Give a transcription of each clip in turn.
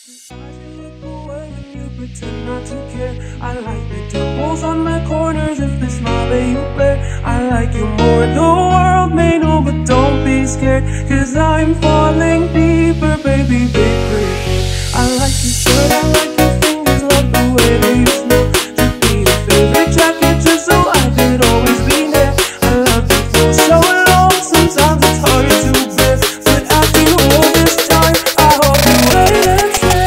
Pretend not to care. I like the dimples on the corners of the smile that you wear. I like you more, the world may know, but don't be scared, 'cause I'm falling deeper, baby, deeper. I like your shirt, I like your fingers, love the way that you smell. To be your favorite jacket, just so I could always be there. I love you for so long, sometimes it's hard to bear, but after all this time, I hope you wait and say,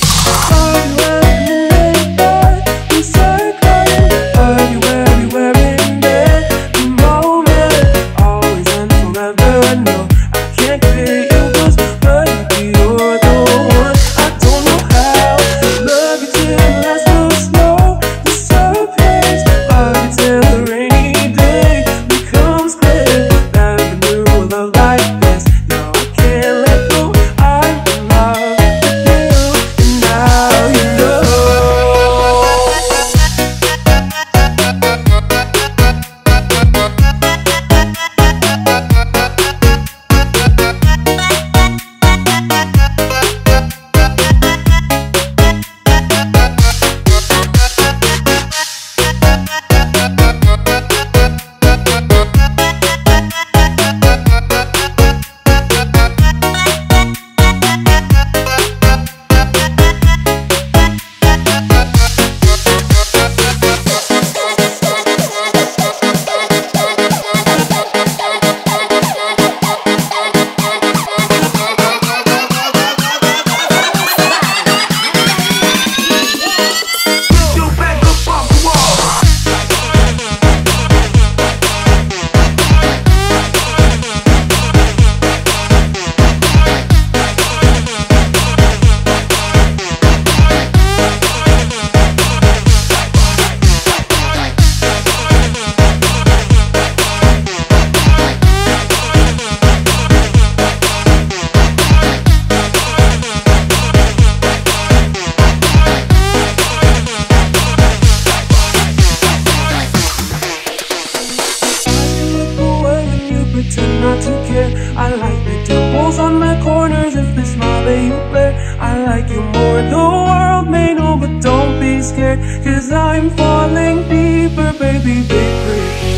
pretend not to care. I like the dimples on the corners of the smile that you wear. I like you more, the world may know, but don't be scared, 'cause I'm falling deeper, baby, deeper.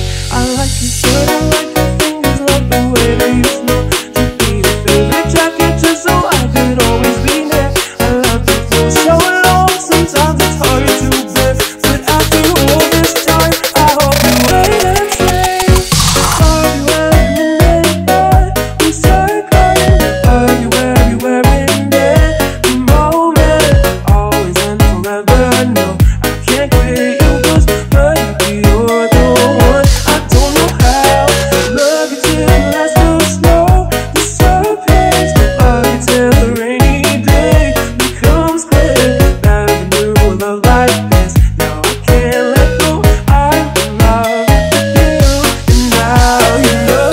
I like your shirt, I like your fingers, love the way that you smell. To be your favorite jacket, just so I could always be there. I love you for so long, sometimes it's hard to bear, but after all this time, I hope you wait and say, are you everywhere? We start crying. Are you everywhere in there? The moment always and forever. No, I can't quit you, 'cause baby, you're the one. I don't know how. Love you till the last of snow. The surface. Love you till the rainy day becomes clear. Never knew a love like this. No, I can't let go. I'm in love with you, and now you know.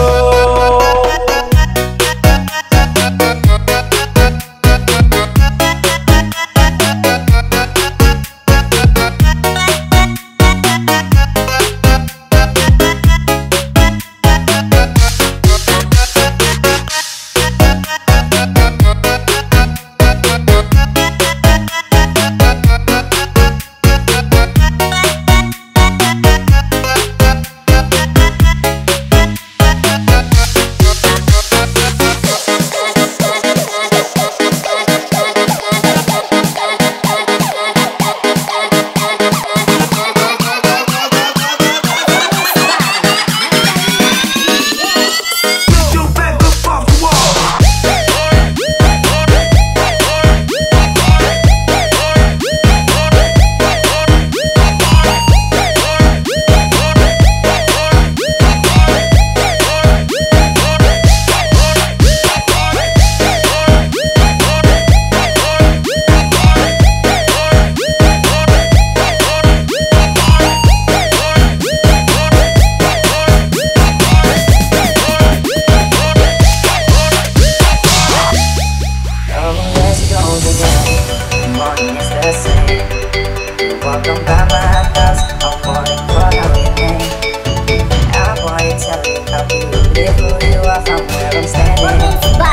Welcome by my house, I'm falling for everything. I want to tell you how beautiful you are from where I'm standing.